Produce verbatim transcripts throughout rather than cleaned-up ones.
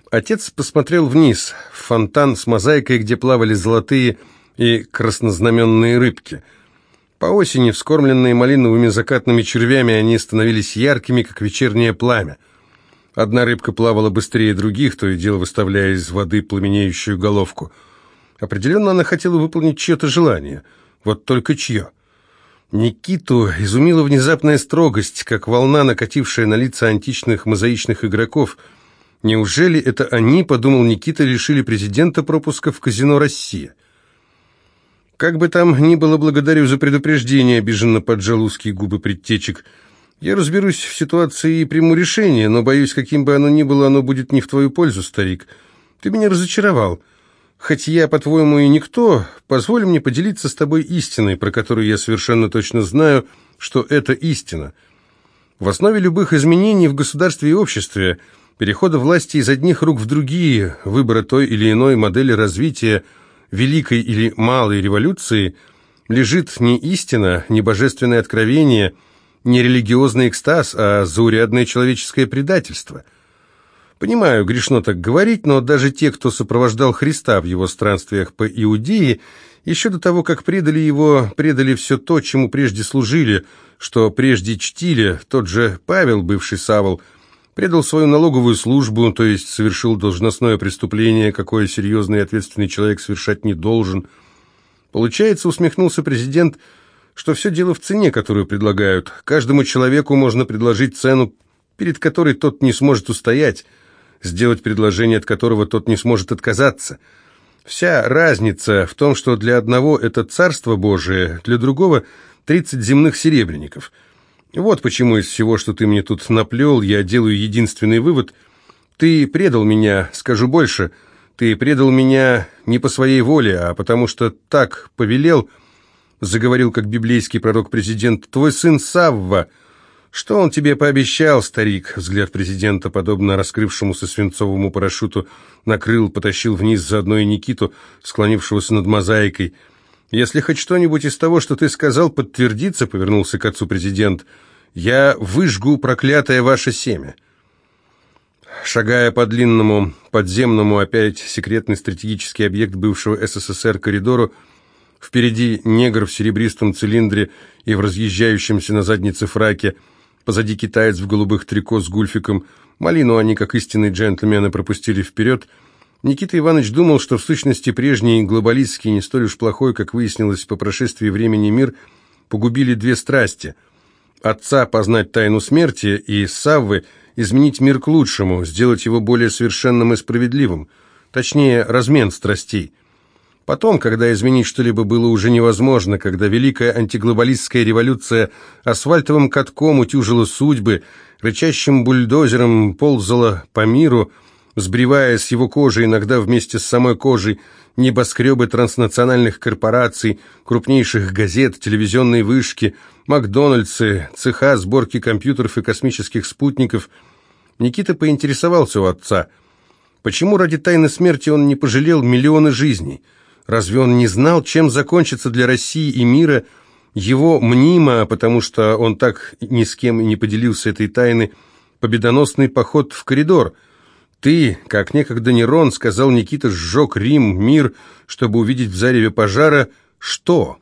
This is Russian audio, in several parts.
Отец посмотрел вниз, в фонтан с мозаикой, где плавали золотые и краснознаменные рыбки. По осени, вскормленные малиновыми закатными червями, они становились яркими, как вечернее пламя. Одна рыбка плавала быстрее других, то и дело выставляя из воды пламенеющую головку. Определенно она хотела выполнить чье-то желание. Вот только чье? Никиту изумила внезапная строгость, как волна, накатившая на лица античных мозаичных игроков. Неужели это они, подумал Никита, лишили президента пропуска в казино «Россия»? Как бы там ни было, благодарю за предупреждение, обиженно поджал узкие губы предтечек. Я разберусь в ситуации и приму решение, но, боюсь, каким бы оно ни было, оно будет не в твою пользу, старик. Ты меня разочаровал. Хоть я, по-твоему, и никто, позволь мне поделиться с тобой истиной, про которую я совершенно точно знаю, что это истина. В основе любых изменений в государстве и обществе, перехода власти из одних рук в другие, выбора той или иной модели развития, великой или малой революции, лежит не истина, не божественное откровение, не религиозный экстаз, а заурядное человеческое предательство. Понимаю, грешно так говорить, но даже те, кто сопровождал Христа в его странствиях по Иудее, еще до того, как предали его, предали все то, чему прежде служили, что прежде чтили. Тот же Павел, бывший Савл, предал свою налоговую службу, то есть совершил должностное преступление, какое серьезный и ответственный человек совершать не должен. Получается, усмехнулся президент, что все дело в цене, которую предлагают. Каждому человеку можно предложить цену, перед которой тот не сможет устоять, сделать предложение, от которого тот не сможет отказаться. Вся разница в том, что для одного это Царство Божие, для другого тридцать земных серебряников. Вот почему из всего, что ты мне тут наплел, я делаю единственный вывод. Ты предал меня, скажу больше, ты предал меня не по своей воле, а потому что так повелел, заговорил как библейский пророк-президент, твой сын Савва. Что он тебе пообещал, старик? Взгляд президента, подобно раскрывшемуся свинцовому парашюту, накрыл, потащил вниз заодно и Никиту, склонившегося над мозаикой. Если хоть что-нибудь из того, что ты сказал, подтвердится, повернулся к отцу президент, я выжгу проклятое ваше семя. Шагая по длинному, подземному, опять секретный стратегический объект бывшего СССР коридору, впереди негр в серебристом цилиндре и в разъезжающемся на заднице фраке, позади китаец в голубых трико с гульфиком, малину они, как истинные джентльмены, пропустили вперед. Никита Иванович думал, что в сущности прежний глобалистский, не столь уж плохой, как выяснилось по прошествии времени, мир погубили две страсти. Отца познать тайну смерти и Саввы изменить мир к лучшему, сделать его более совершенным и справедливым, точнее, размен страстей. Потом, когда изменить что-либо было уже невозможно, когда великая антиглобалистская революция асфальтовым катком утюжила судьбы, рычащим бульдозером ползала по миру, сбривая с его кожи, иногда вместе с самой кожей, небоскребы транснациональных корпораций, крупнейших газет, телевизионные вышки, Макдональдсы, цеха сборки компьютеров и космических спутников, Никита поинтересовался у отца, почему ради тайны смерти он не пожалел миллионы жизней. Разве он не знал, чем закончится для России и мира его мнимо, потому что он так ни с кем и не поделился этой тайны, победоносный поход в коридор? Ты, как некогда Нерон, сказал Никита, сжег Рим, мир, чтобы увидеть в зареве пожара что?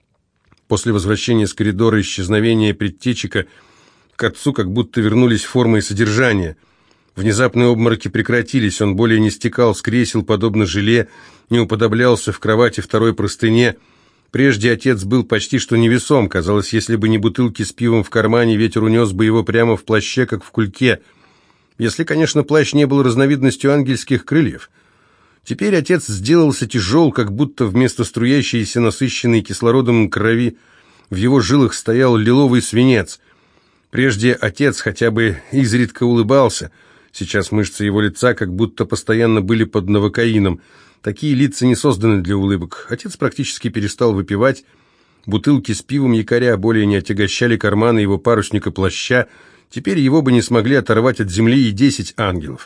После возвращения с коридора исчезновения предтечика к отцу как будто вернулись форма и содержание. Внезапные обмороки прекратились, он более не стекал с кресел, подобно желе, не уподоблялся в кровати второй простыне. Прежде отец был почти что невесом, казалось, если бы не бутылки с пивом в кармане, ветер унес бы его прямо в плаще, как в кульке. Если, конечно, плащ не был разновидностью ангельских крыльев. Теперь отец сделался тяжел, как будто вместо струящейся насыщенной кислородом крови в его жилах стоял лиловый свинец. Прежде отец хотя бы изредка улыбался. Сейчас мышцы его лица как будто постоянно были под новокаином. Такие лица не созданы для улыбок. Отец практически перестал выпивать. Бутылки с пивом якоря более не отягощали карманы его парусника плаща. Теперь его бы не смогли оторвать от земли и десять ангелов.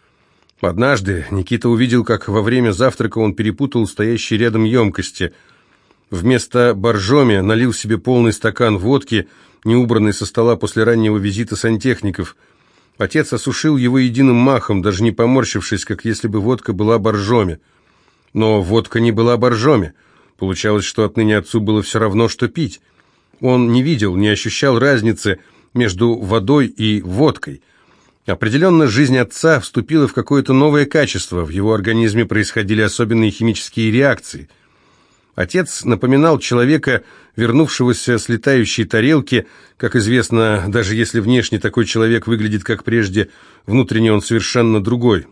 Однажды Никита увидел, как во время завтрака он перепутал стоящие рядом емкости. Вместо боржоми налил себе полный стакан водки, неубранный со стола после раннего визита сантехников. Отец осушил его единым махом, даже не поморщившись, как если бы водка была боржоми. Но водка не была боржоми. Получалось, что отныне отцу было все равно, что пить. Он не видел, не ощущал разницы между водой и водкой. Определенно, жизнь отца вступила в какое-то новое качество, в его организме происходили особенные химические реакции. Отец напоминал человека, вернувшегося с летающей тарелки. Как известно, даже если внешне такой человек выглядит как прежде, внутренне он совершенно другой.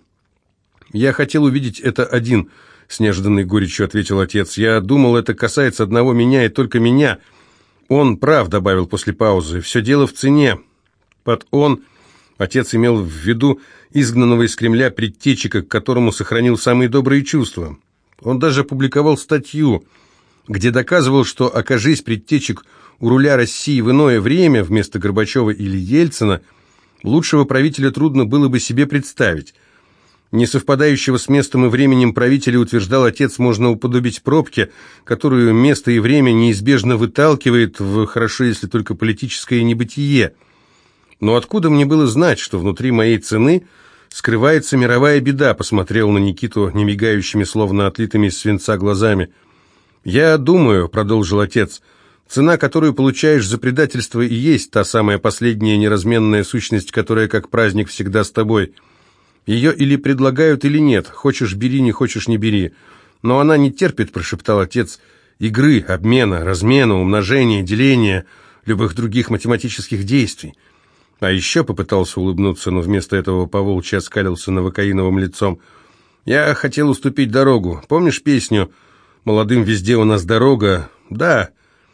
«Я хотел увидеть это один», — с неожиданной горечью ответил отец. «Я думал, это касается одного меня и только меня». «Он прав», — добавил после паузы, — «все дело в цене». Под «он» отец имел в виду изгнанного из Кремля предтечика, к которому сохранил самые добрые чувства. Он даже опубликовал статью, где доказывал, что, окажись предтечик у руля России в иное время, вместо Горбачева или Ельцина, лучшего правителя трудно было бы себе представить. Несовпадающего с местом и временем правителя, утверждал отец, можно уподобить пробке, которую место и время неизбежно выталкивает в, хорошо, если только политическое небытие. Но откуда мне было знать, что внутри моей цены скрывается мировая беда, посмотрел на Никиту немигающими, словно отлитыми из свинца глазами. «Я думаю», — продолжил отец, — «цена, которую получаешь за предательство, и есть та самая последняя неразменная сущность, которая как праздник всегда с тобой. Ее или предлагают, или нет. Хочешь — бери, не хочешь — не бери. Но она не терпит», — прошептал отец, — «игры, обмена, размена, умножения, деления, любых других математических действий». А еще попытался улыбнуться, но вместо этого поволчьи оскалился новокаиновым лицом. «Я хотел уступить дорогу. Помнишь песню «Молодым везде у нас дорога»?» «Да.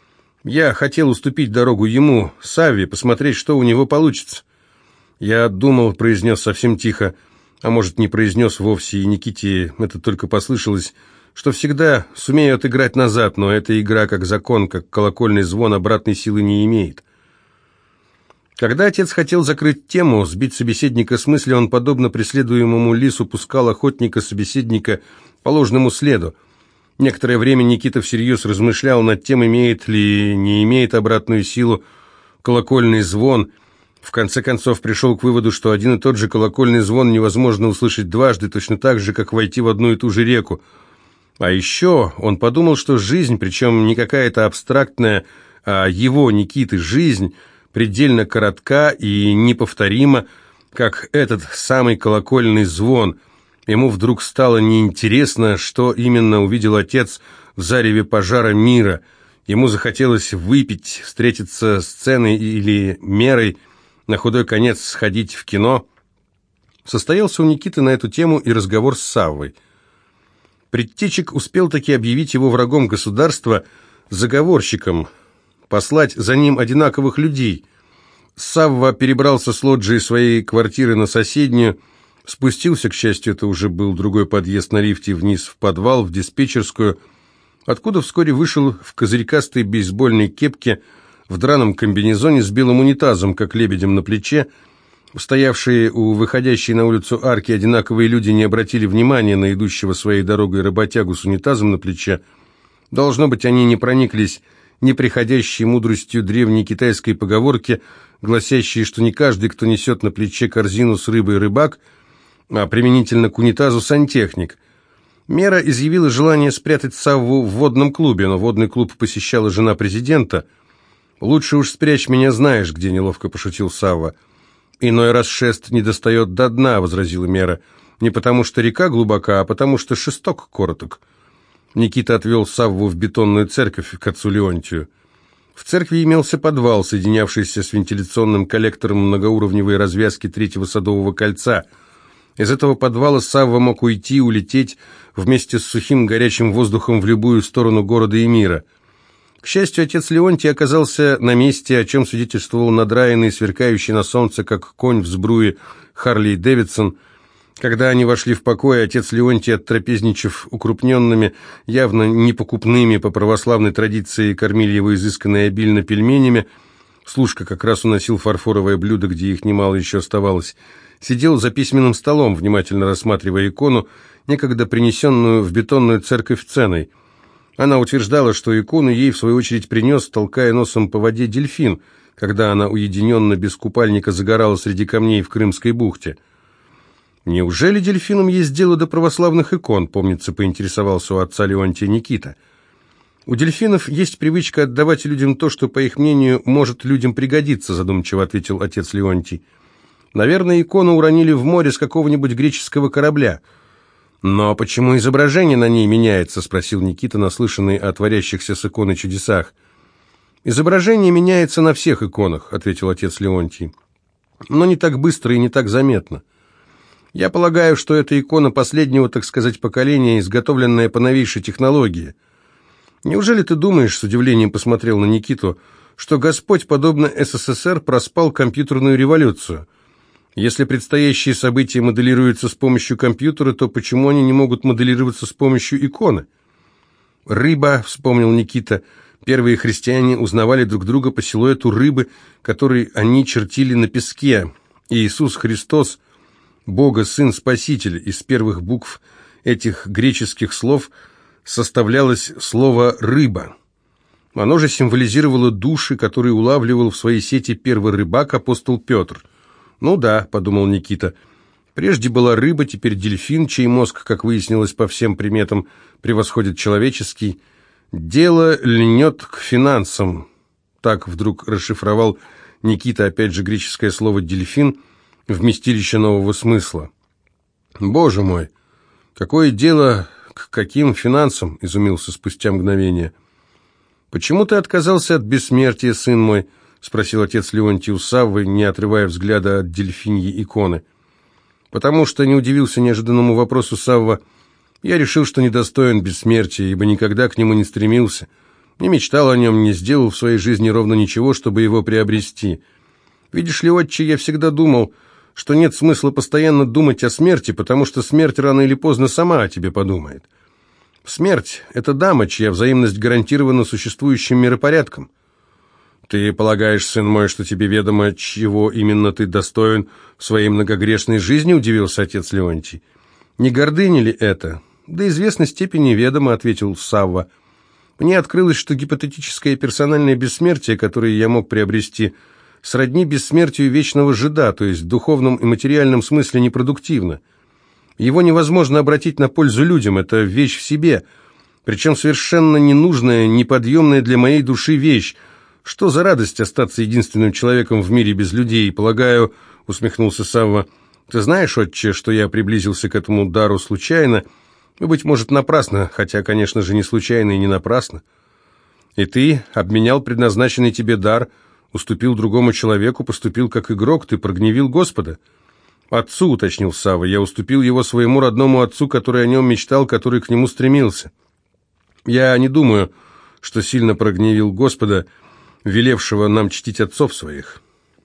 Я хотел уступить дорогу ему, Савве, посмотреть, что у него получится». «Я думал», — произнес совсем тихо, а может, не произнес вовсе, и Никите это только послышалось, что всегда сумею отыграть назад, но эта игра, как закон, как колокольный звон, обратной силы не имеет. Когда отец хотел закрыть тему, сбить собеседника с мысли, он, подобно преследуемому лису, пускал охотника-собеседника по ложному следу. Некоторое время Никита всерьез размышлял над тем, имеет ли, не имеет обратную силу колокольный звон. В конце концов пришел к выводу, что один и тот же колокольный звон невозможно услышать дважды, точно так же, как войти в одну и ту же реку. А еще он подумал, что жизнь, причем не какая-то абстрактная, а его, Никиты, жизнь, предельно коротка и неповторима, как этот самый колокольный звон. Ему вдруг стало неинтересно, что именно увидел отец в зареве пожара мира. Ему захотелось выпить, встретиться с сценой или мерой, на худой конец сходить в кино. Состоялся у Никиты на эту тему и разговор с Саввой. Предтечик успел таки объявить его врагом государства, заговорщиком, послать за ним одинаковых людей. Савва перебрался с лоджии своей квартиры на соседнюю, спустился, к счастью, это уже был другой подъезд на лифте, вниз в подвал, в диспетчерскую, откуда вскоре вышел в козырькастой бейсбольной кепке, в драном комбинезоне с белым унитазом, как лебедем на плече. Стоявшие у выходящей на улицу арки одинаковые люди не обратили внимания на идущего своей дорогой работягу с унитазом на плече. Должно быть, они не прониклись неприходящей мудростью древней китайской поговорки, гласящей, что не каждый, кто несет на плече корзину с рыбой, рыбак, а применительно к унитазу сантехник. Мера изъявила желание спрятать Савву в водном клубе, но водный клуб посещала жена президента. «Лучше уж спрячь меня, знаешь где», — неловко пошутил Савва. «Иной раз шест не достает до дна», — возразила Мера. «Не потому что река глубока, а потому что шесток короток». Никита отвел Савву в бетонную церковь к отцу Леонтию. В церкви имелся подвал, соединявшийся с вентиляционным коллектором многоуровневой развязки третьего садового кольца. Из этого подвала Савва мог уйти, улететь вместе с сухим горячим воздухом в любую сторону города и мира. К счастью, отец Леонтий оказался на месте, о чем свидетельствовал надраенный, сверкающий на солнце, как конь в сбруе, Харли Дэвидсон. Когда они вошли в покой, отец Леонтий, оттрапезничав укрупненными, явно непокупными по православной традиции, кормили его изысканно и обильно пельменями. Служка как раз уносил фарфоровое блюдо, где их немало еще оставалось. Сидел за письменным столом, внимательно рассматривая икону, некогда принесенную в бетонную церковь ценой. Она утверждала, что икону ей, в свою очередь, принес, толкая носом по воде, дельфин, когда она уединенно без купальника загорала среди камней в Крымской бухте. «Неужели дельфинам есть дело до православных икон?» — помнится, поинтересовался у отца Леонтия Никита. «У дельфинов есть привычка отдавать людям то, что, по их мнению, может людям пригодиться», — задумчиво ответил отец Леонтий. «Наверное, икону уронили в море с какого-нибудь греческого корабля». «Но почему изображение на ней меняется?» — спросил Никита, наслышанный о творящихся с иконой чудесах. «Изображение меняется на всех иконах», — ответил отец Леонтий. «Но не так быстро и не так заметно. Я полагаю, что это икона последнего, так сказать, поколения, изготовленная по новейшей технологии. Неужели ты думаешь, — с удивлением посмотрел на Никиту, — что Господь, подобно СССР, проспал компьютерную революцию? Если предстоящие события моделируются с помощью компьютера, то почему они не могут моделироваться с помощью иконы?» «Рыба», — вспомнил Никита, — «первые христиане узнавали друг друга по силуэту рыбы, который они чертили на песке. И Иисус Христос, Бога, Сын, Спаситель, из первых букв этих греческих слов составлялось слово «рыба». Оно же символизировало души, которые улавливал в своей сети первый рыбак, апостол Петр. «Ну да», — подумал Никита, — «прежде была рыба, теперь дельфин, чей мозг, как выяснилось по всем приметам, превосходит человеческий. Дело льнет к финансам». Так вдруг расшифровал Никита, опять же, греческое слово «дельфин», вместилище нового смысла. «Боже мой, какое дело к каким финансам?» — изумился спустя мгновение. «Почему ты отказался от бессмертия, сын мой?» — спросил отец Леонтий у Саввы, не отрывая взгляда от дельфиньей иконы. «Потому что не удивился неожиданному вопросу Савва. Я решил, что недостоин бессмертия, ибо никогда к нему не стремился, не мечтал о нем, не сделал в своей жизни ровно ничего, чтобы его приобрести. Видишь ли, отче, я всегда думал, что нет смысла постоянно думать о смерти, потому что смерть рано или поздно сама о тебе подумает. Смерть — это дама, чья взаимность гарантирована существующим миропорядком. Ты полагаешь, сын мой, что тебе ведомо, чего именно ты достоин в своей многогрешной жизни?» — удивился отец Леонтий. «Не гордыня ли это?» «До известной степени ведомо», — ответил Савва. «Мне открылось, что гипотетическое персональное бессмертие, которое я мог приобрести, сродни бессмертию вечного жида, то есть в духовном и материальном смысле непродуктивно. Его невозможно обратить на пользу людям, это вещь в себе, причем совершенно ненужная, неподъемная для моей души вещь. Что за радость остаться единственным человеком в мире без людей? Полагаю, — усмехнулся Савва, — ты знаешь, отче, что я приблизился к этому дару случайно, и, быть может, напрасно, хотя, конечно же, не случайно и не напрасно. И ты обменял предназначенный тебе дар, уступил другому человеку, поступил как игрок, ты прогневил Господа». «Отцу», — уточнил Савва, — «я уступил его своему родному отцу, который о нем мечтал, который к нему стремился. Я не думаю, что сильно прогневил Господа, велевшего нам чтить отцов своих».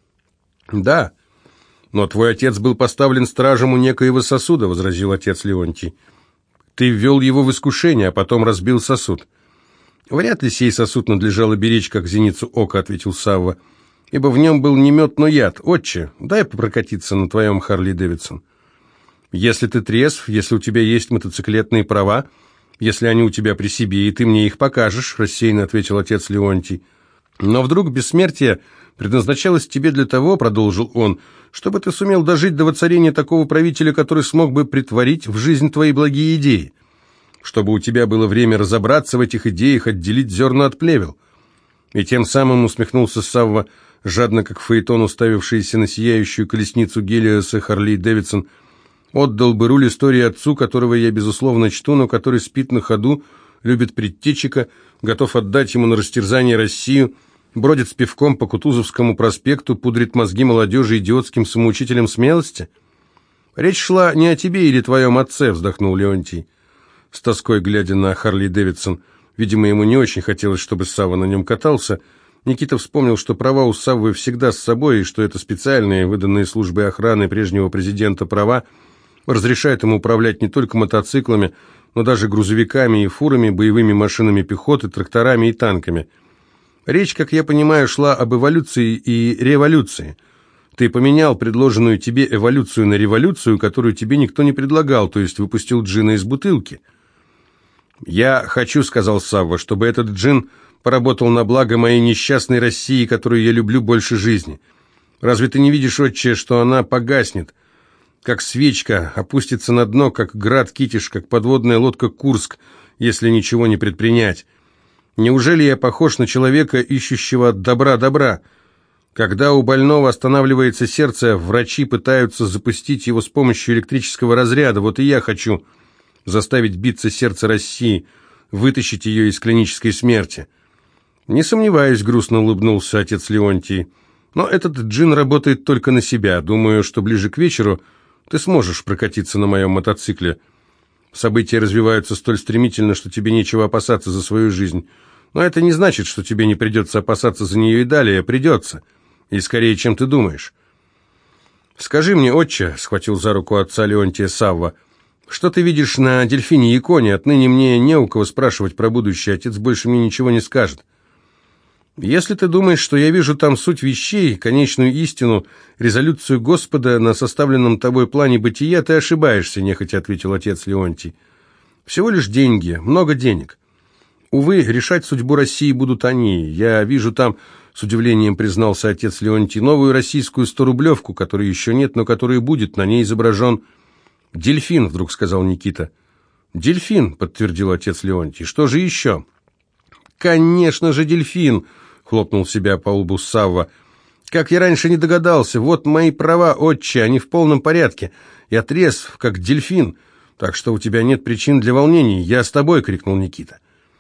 «Да, но твой отец был поставлен стражем у некоего сосуда», — возразил отец Леонтий. «Ты ввел его в искушение, а потом разбил сосуд». «Вряд ли сей сосуд надлежало беречь, как зеницу ока», — ответил Савва, — «ибо в нем был не мед, но яд. Отче, дай прокатиться на твоем Харли Дэвидсон». «Если ты трезв, если у тебя есть мотоциклетные права, если они у тебя при себе, и ты мне их покажешь», — рассеянно ответил отец Леонтий. «Но вдруг бессмертие предназначалось тебе для того, — продолжил он, — чтобы ты сумел дожить до воцарения такого правителя, который смог бы претворить в жизнь твои благие идеи, чтобы у тебя было время разобраться в этих идеях, отделить зерна от плевел». И тем самым, — усмехнулся Савва, жадно как фаэтон, уставившийся на сияющую колесницу Гелиоса Харли Дэвидсон, — «отдал бы руль истории отцу, которого я, безусловно, чту, но который спит на ходу, любит предтечика, готов отдать ему на растерзание Россию, бродит с пивком по Кутузовскому проспекту, пудрит мозги молодежи идиотским самоучителем смелости». «Речь шла не о тебе или твоем отце», — вздохнул Леонтий, с тоской глядя на Харли Дэвидсон. Видимо, ему не очень хотелось, чтобы Савва на нем катался. Никита вспомнил, что права у Саввы всегда с собой, и что это специальные, выданные службой охраны прежнего президента права, разрешают ему управлять не только мотоциклами, но даже грузовиками и фурами, боевыми машинами пехоты, тракторами и танками. Речь, как я понимаю, шла об эволюции и революции. Ты поменял предложенную тебе эволюцию на революцию, которую тебе никто не предлагал, то есть выпустил джина из бутылки. «Я хочу, — сказал Савва, — чтобы этот джин поработал на благо моей несчастной России, которую я люблю больше жизни. Разве ты не видишь, отче, что она погаснет, как свечка, опустится на дно, как град Китиш, как подводная лодка Курск, если ничего не предпринять? Неужели я похож на человека, ищущего от добра добра? Когда у больного останавливается сердце, врачи пытаются запустить его с помощью электрического разряда. Вот и я хочу заставить биться сердце России, вытащить ее из клинической смерти. Не сомневаюсь, грустно улыбнулся отец Леонтий. Но этот джин работает только на себя. Думаю, что ближе к вечеру ты сможешь прокатиться на моем мотоцикле. События развиваются столь стремительно, что тебе нечего опасаться за свою жизнь. Но это не значит, что тебе не придется опасаться за нее и далее. Придется. И скорее, чем ты думаешь. «Скажи мне, отче», — схватил за руку отца Леонтия Савва, «что ты видишь на дельфине Яконе? Отныне мне не у кого спрашивать про будущее. Отец больше мне ничего не скажет». «Если ты думаешь, что я вижу там суть вещей, конечную истину, резолюцию Господа на составленном тобой плане бытия, ты ошибаешься», — нехотя ответил отец Леонтий. «Всего лишь деньги, много денег. Увы, решать судьбу России будут они. Я вижу там, с удивлением признался отец Леонтий, новую российскую сторублевку, которой еще нет, но которая будет. На ней изображен дельфин», — вдруг сказал Никита. «Дельфин», — подтвердил отец Леонтий. «Что же еще?» «Конечно же, дельфин», — хлопнул себя по лбу Савва. «Как я раньше не догадался. Вот мои права, отче, они в полном порядке. Я трезв, как дельфин. Так что у тебя нет причин для волнений. Я с тобой», — крикнул Никита.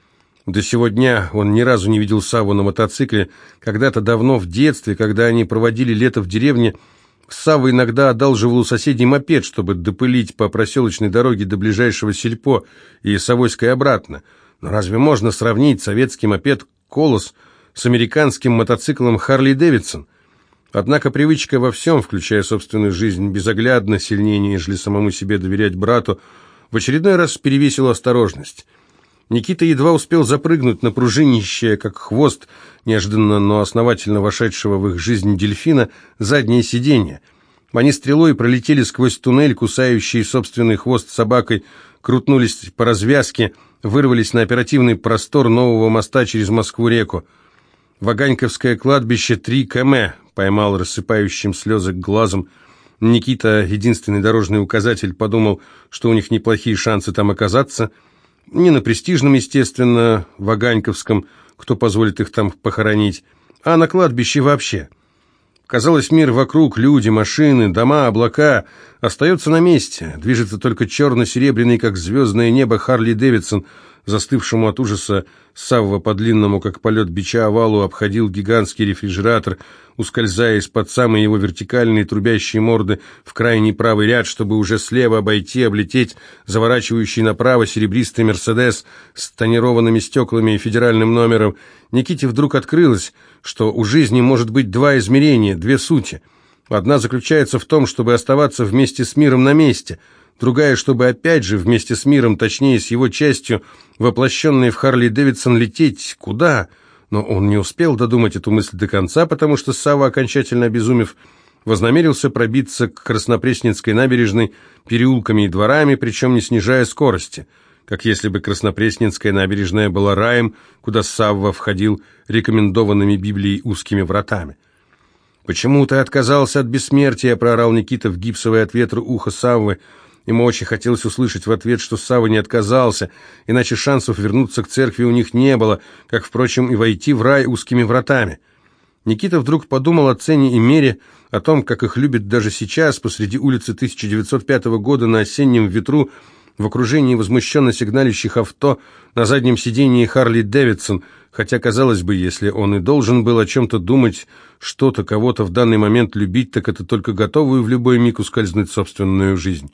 До сего дня он ни разу не видел Савву на мотоцикле. Когда-то давно, в детстве, когда они проводили лето в деревне, Савва иногда одалживал у соседей мопед, чтобы допылить по проселочной дороге до ближайшего сельпо и с авоськой обратно. Но разве можно сравнить советский мопед «Колос» с американским мотоциклом «Харли Дэвидсон»? Однако привычка во всем, включая собственную жизнь, безоглядно, сильнее, нежели самому себе доверять брату, в очередной раз перевесила осторожность. Никита едва успел запрыгнуть на пружинищее, как хвост, неожиданно, но основательно вошедшего в их жизнь дельфина, заднее сиденье. Они стрелой пролетели сквозь туннель, кусающий собственный хвост собакой, крутнулись по развязке, вырвались на оперативный простор нового моста через Москву-реку. Ваганьковское кладбище три километра, поймал рассыпающим слезы глазом. Никита, единственный дорожный указатель, подумал, что у них неплохие шансы там оказаться. Не на престижном, естественно, Ваганьковском, кто позволит их там похоронить, а на кладбище вообще. Казалось, мир вокруг, люди, машины, дома, облака, остается на месте. Движется только черно-серебряный, как звездное небо, Харли Дэвидсон. Застывшему от ужаса Савва по длинному, как полет бича, овалу обходил гигантский рефрижератор, ускользая из-под самой его вертикальной трубящей морды в крайний правый ряд, чтобы уже слева обойти, облететь заворачивающий направо серебристый «Мерседес» с тонированными стеклами и федеральным номером. Никите вдруг открылось, что у жизни может быть два измерения, две сути. Одна заключается в том, чтобы оставаться вместе с миром на месте, другая, чтобы опять же вместе с миром, точнее с его частью, воплощенной в Харли Дэвидсон, лететь куда? Но он не успел додумать эту мысль до конца, потому что Савва, окончательно обезумев, вознамерился пробиться к Краснопресненской набережной переулками и дворами, причем не снижая скорости, как если бы Краснопресненская набережная была раем, куда Савва входил рекомендованными Библией узкими вратами. «Почему ты отказался от бессмертия?» — проорал Никита в гипсовое от ветра ухо Саввы. Ему очень хотелось услышать в ответ, что Савва не отказался, иначе шансов вернуться к церкви у них не было, как, впрочем, и войти в рай узкими вратами. Никита вдруг подумал о цене и мере, о том, как их любят даже сейчас, посреди улицы тысяча девятьсот пятого года на осеннем ветру, в окружении возмущенно сигналящих авто, на заднем сидении Харли Дэвидсон, хотя, казалось бы, если он и должен был о чем-то думать, что-то, кого-то в данный момент любить, так это только готовую в любой миг ускользнуть собственную жизнь.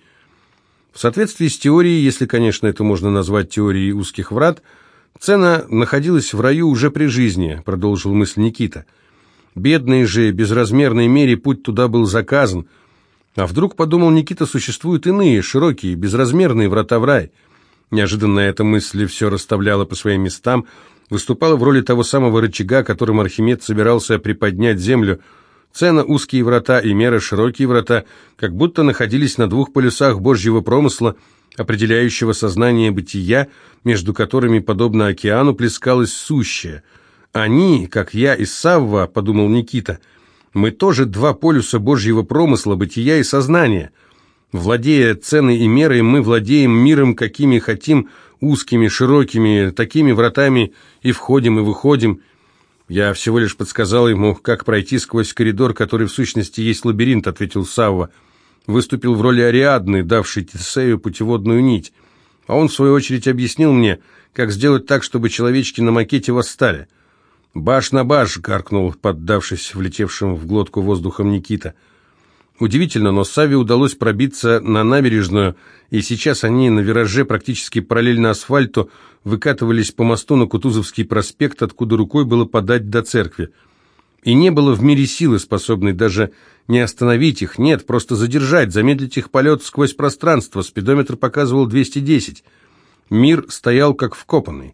В соответствии с теорией, если, конечно, это можно назвать теорией узких врат, Цена находилась в раю уже при жизни, продолжил мысль Никита. Бедной же, безразмерной мере путь туда был заказан. А вдруг, подумал Никита, существуют иные, широкие, безразмерные врата в рай? Неожиданно эта мысль все расставляла по своим местам, выступала в роли того самого рычага, которым Архимед собирался приподнять землю. Цена узкие врата и мера широкие врата как будто находились на двух полюсах Божьего промысла, определяющего сознание бытия, между которыми, подобно океану, плескалось сущее. Они, как я и Савва, подумал Никита, мы тоже два полюса Божьего промысла, бытия и сознания. Владея ценой и мерой, мы владеем миром, какими хотим, узкими, широкими, такими вратами и входим, и выходим. Я всего лишь подсказал ему, как пройти сквозь коридор, который в сущности есть лабиринт, ответил Савва. Выступил в роли Ариадны, давшей Тесею путеводную нить. А он, в свою очередь, объяснил мне, как сделать так, чтобы человечки на макете восстали. «Баш на баш!» — гаркнул, поддавшись влетевшим в глотку воздухом Никита. Удивительно, но Савве удалось пробиться на набережную, и сейчас они на вираже практически параллельно асфальту выкатывались по мосту на Кутузовский проспект, откуда рукой было подать до церкви. И не было в мире силы, способной даже не остановить их, нет, просто задержать, замедлить их полет сквозь пространство. Спидометр показывал двести десять. Мир стоял как вкопанный.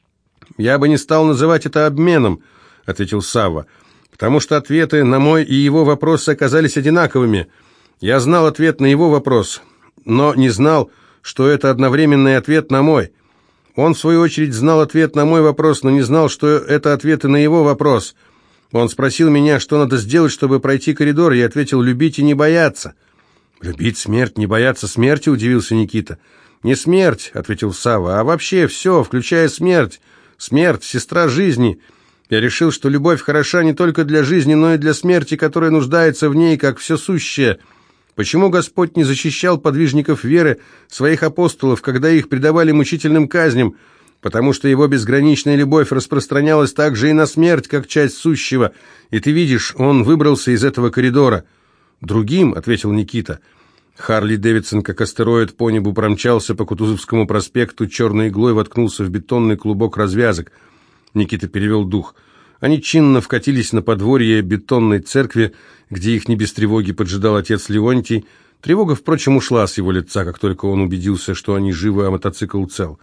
«Я бы не стал называть это обменом», — ответил Савва, «потому что ответы на мой и его вопросы оказались одинаковыми. Я знал ответ на его вопрос, но не знал, что это одновременный ответ на мой. Он, в свою очередь, знал ответ на мой вопрос, но не знал, что это ответы на его вопрос. Он спросил меня, что надо сделать, чтобы пройти коридор, и я ответил: любить и не бояться». «Любить смерть, не бояться смерти?» — удивился Никита. «Не смерть», — ответил Савва, — «а вообще все, включая смерть. Смерть — сестра жизни. Я решил, что любовь хороша не только для жизни, но и для смерти, которая нуждается в ней, как все сущее. Почему Господь не защищал подвижников веры, своих апостолов, когда их предавали мучительным казням? Потому что его безграничная любовь распространялась также и на смерть, как часть сущего. И ты видишь, он выбрался из этого коридора». «Другим», — ответил Никита. Харли Дэвидсон, как астероид, по небу промчался по Кутузовскому проспекту, черной иглой воткнулся в бетонный клубок развязок. Никита перевел дух. Они чинно вкатились на подворье бетонной церкви, где их не без тревоги поджидал отец Леонтий. Тревога, впрочем, ушла с его лица, как только он убедился, что они живы, а мотоцикл цел.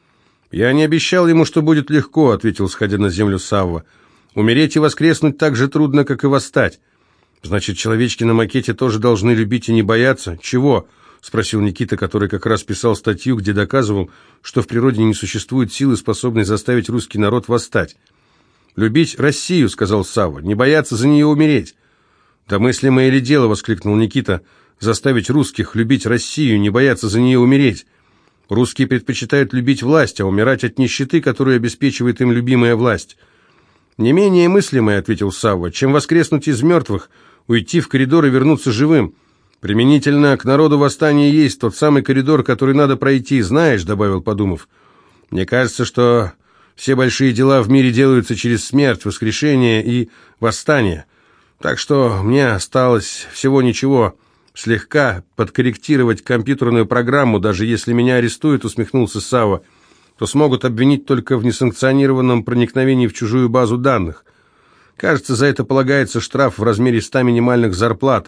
«Я не обещал ему, что будет легко», — ответил, сходя на землю, Савва. «Умереть и воскреснуть так же трудно, как и восстать». «Значит, человечки на макете тоже должны любить и не бояться? Чего?» — спросил Никита, который как раз писал статью, где доказывал, что в природе не существует силы, способной заставить русский народ восстать. «Любить Россию», — сказал Савва, — «не бояться за нее умереть». «Да мыслимое ли дело?» — воскликнул Никита. «Заставить русских любить Россию, не бояться за нее умереть. Русские предпочитают любить власть, а умирать от нищеты, которую обеспечивает им любимая власть». «Не менее мыслимое», — ответил Савва, — «чем воскреснуть из мертвых, уйти в коридор и вернуться живым. Применительно к народу восстания есть тот самый коридор, который надо пройти, знаешь», — добавил, подумав. «Мне кажется, что все большие дела в мире делаются через смерть, воскрешение и восстание. Так что мне осталось всего ничего, слегка подкорректировать компьютерную программу, даже если меня арестуют», — усмехнулся Савва, «то смогут обвинить только в несанкционированном проникновении в чужую базу данных. Кажется, за это полагается штраф в размере ста минимальных зарплат.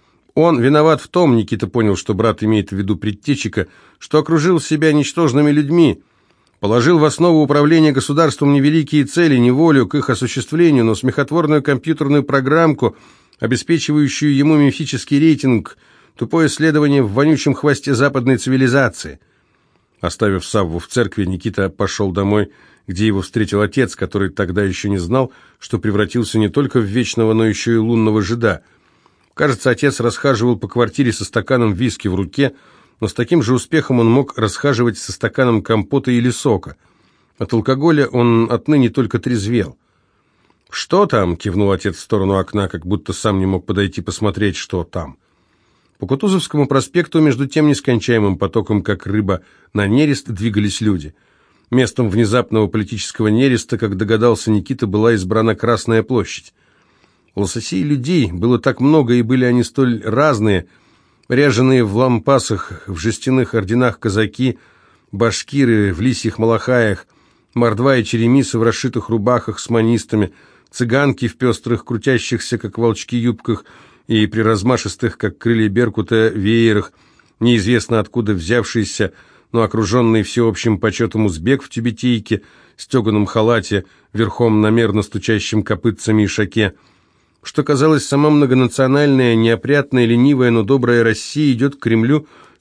Он виноват в том», — Никита понял, что брат имеет в виду предтечика, «что окружил себя ничтожными людьми, положил в основу управления государством не великие цели, не волю к их осуществлению, но смехотворную компьютерную программку, обеспечивающую ему мифический рейтинг, тупое следование в вонючем хвосте западной цивилизации». Оставив Савву в церкви, Никита пошел домой, где его встретил отец, который тогда еще не знал, что превратился не только в вечного, но еще и лунного жида. Кажется, отец расхаживал по квартире со стаканом виски в руке, но с таким же успехом он мог расхаживать со стаканом компота или сока. От алкоголя он отныне только трезвел. «Что там?» — кивнул отец в сторону окна, как будто сам не мог подойти посмотреть, что там. По Кутузовскому проспекту между тем нескончаемым потоком, как рыба на нерест, двигались люди. Местом внезапного политического нереста, как догадался Никита, была избрана Красная площадь. Лососей людей было так много, и были они столь разные: ряженые в лампасах, в жестяных орденах казаки, башкиры в лисьих малахаях, мордва и черемисы в расшитых рубахах с манистами, цыганки в пестрых, крутящихся, как волчки, юбках и при размашистых, как крылья беркута, веерах, неизвестно откуда взявшиеся, но окруженный всеобщим почетом узбек в тюбетейке, стеганом халате, верхом на мерно стучащем копытцами ишаке. Что казалось, сама многонациональная, неопрятная, ленивая, но добрая Россия идет к Кремлю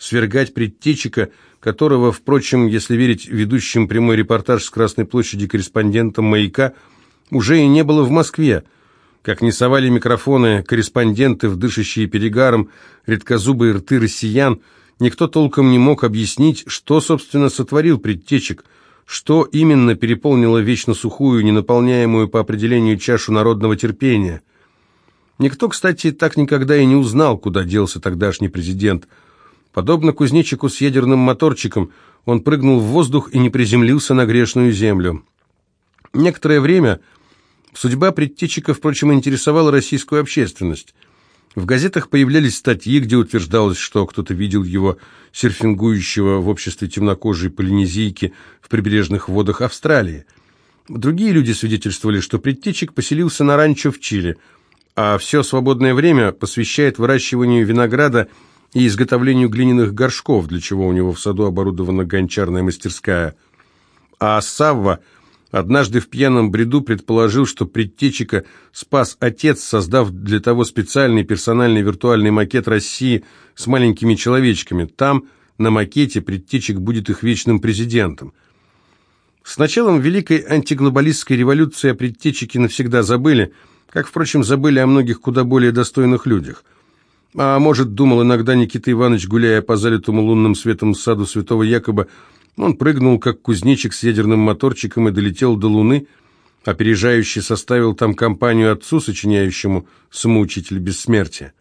свергать предтечика, которого, впрочем, если верить ведущим прямой репортаж с Красной площади корреспондентам «Маяка», уже и не было в Москве. Как не совали микрофоны корреспонденты в дышащие перегаром редкозубые рты россиян, никто толком не мог объяснить, что, собственно, сотворил предтечик, что именно переполнило вечно сухую, ненаполняемую по определению чашу народного терпения. Никто, кстати, так никогда и не узнал, куда делся тогдашний президент. Подобно кузнечику с ядерным моторчиком, он прыгнул в воздух и не приземлился на грешную землю. Некоторое время судьба предтечика, впрочем, интересовала российскую общественность. В газетах появлялись статьи, где утверждалось, что кто-то видел его серфингующего в обществе темнокожей полинезийки в прибрежных водах Австралии. Другие люди свидетельствовали, что предтечик поселился на ранчо в Чили, а все свободное время посвящает выращиванию винограда и изготовлению глиняных горшков, для чего у него в саду оборудована гончарная мастерская. А Савва однажды в пьяном бреду предположил, что предтечика спас отец, создав для того специальный персональный виртуальный макет России с маленькими человечками. Там, на макете, предтечик будет их вечным президентом. С началом Великой антиглобалистской революции о предтечике навсегда забыли, как, впрочем, забыли о многих куда более достойных людях. А может, думал иногда Никита Иванович, гуляя по залитому лунным светом саду святого Якоба, он прыгнул, как кузнечик с ядерным моторчиком, и долетел до Луны, опережающий составил там компанию отцу, сочиняющему «Самоучитель бессмертия».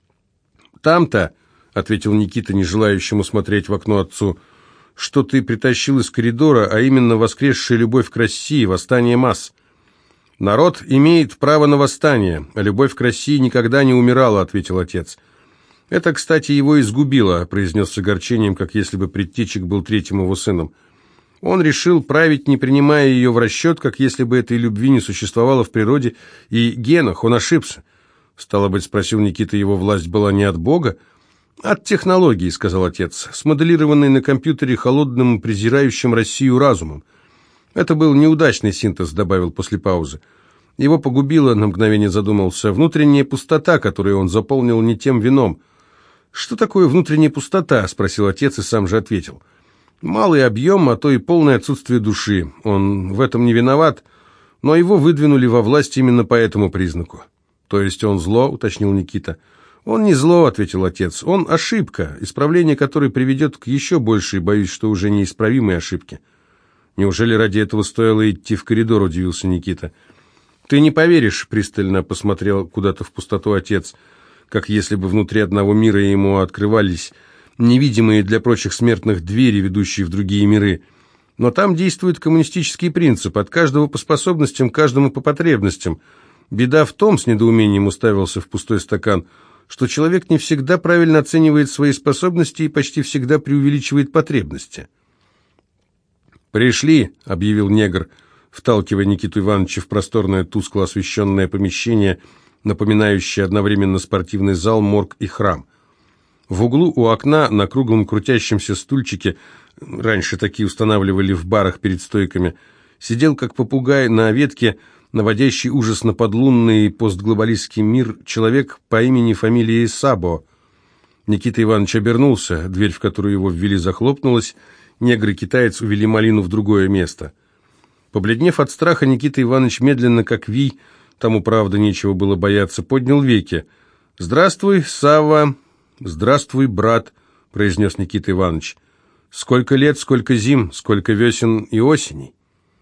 «Там-то», — ответил Никита, не желающему смотреть в окно отцу, — «что ты притащил из коридора, а именно воскресшая любовь к России, восстание масс». «Народ имеет право на восстание, а любовь к России никогда не умирала», — ответил отец. «Это, кстати, его изгубило», — произнес с огорчением, как если бы предтечик был третьим его сыном. «Он решил править, не принимая ее в расчет, как если бы этой любви не существовало в природе и генах. Он ошибся». «Стало быть, — спросил Никита, — его власть была не от Бога?» «От технологии», — сказал отец, — «смоделированной на компьютере холодным, презирающим Россию разумом». «Это был неудачный синтез», — добавил после паузы. Его погубила, на мгновение задумался, внутренняя пустота, которую он заполнил не тем вином. «Что такое внутренняя пустота?» — спросил отец и сам же ответил. «Малый объем, а то и полное отсутствие души. Он в этом не виноват, но его выдвинули во власть именно по этому признаку». «То есть он зло?» — уточнил Никита. «Он не зло», — ответил отец. «Он ошибка, исправление которой приведет к еще большей, боюсь, что уже неисправимой ошибке». «Неужели ради этого стоило идти в коридор?» — удивился Никита. «Ты не поверишь», — пристально посмотрел куда-то в пустоту отец, как если бы внутри одного мира ему открывались невидимые для прочих смертных двери, ведущие в другие миры. Но там действует коммунистический принцип: от каждого по способностям, каждому по потребностям. Беда в том, — с недоумением уставился в пустой стакан, — что человек не всегда правильно оценивает свои способности и почти всегда преувеличивает потребности». «Пришли», — объявил негр, вталкивая Никиту Ивановича в просторное, тускло освещенное помещение, напоминающее одновременно спортивный зал, морг и храм. В углу у окна на круглом крутящемся стульчике, раньше такие устанавливали в барах перед стойками, сидел как попугай на ветке, наводящий ужас на подлунный постглобалистский мир, человек по имени фамилии Сабо. Никита Иванович обернулся, дверь, в которую его ввели, захлопнулась, негр и китаец увели малину в другое место. Побледнев от страха, Никита Иванович медленно, как вий, тому, правда, нечего было бояться, поднял веки. «Здравствуй, Савва!» «Здравствуй, брат!» — произнес Никита Иванович. «Сколько лет, сколько зим, сколько весен и осеней!»